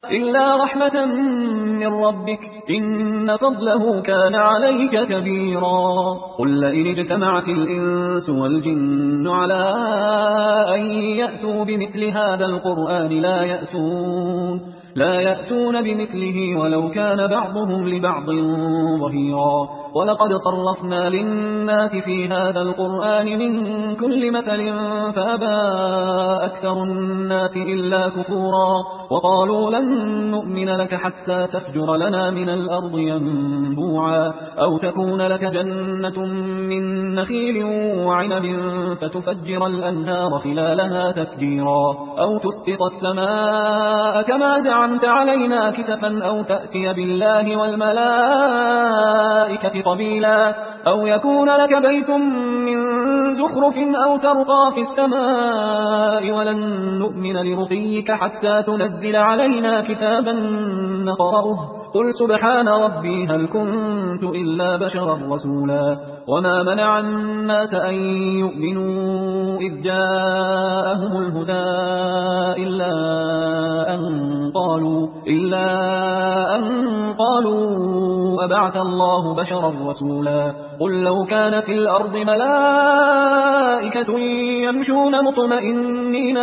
إلا رحمة من ربك إن فضله كان عليك كبيرا. قل لئن اجتمعت الإنس والجن على أن يأتوا بمثل هذا القرآن لا يأتون بمثله ولو كان بعضهم لبعض ظهيرا. ولقد صرفنا للناس في هذا القرآن من كل مثل فأبى أكثر الناس إلا كفورا. وقالوا لن نؤمن لك حتى تفجر لنا من الأرض ينبوعا أو تكون لك جنة من نخيل وعنب فتفجر الأنهار خلالها تفجيرا أو تسقط السماء كما زعمت علينا كسفا أو تأتي بالله والملائكة قبيلا أو يكون لك بيت من زخرف أو ترقى في السماء ولن نؤمن لرقيك حتى تنزل علينا كتابا نقرأه قل سبحان ربي هل كنت إلا بشرا رسولا. وما منع الناس أن يؤمنوا إذ جاءهم الهدى إلا أن قالوا أبعث الله بشرا رسولا. قل لو كان في الأرض ملائكة يمشون مطمئنين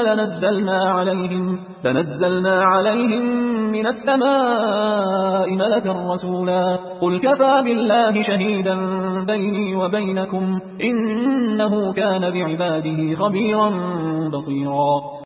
لنزلنا عليهم من السماء ملكا رسولا. قل كفى بالله شهيدا بيني وبينكم إنه كان بعباده خبيرا بصيرا.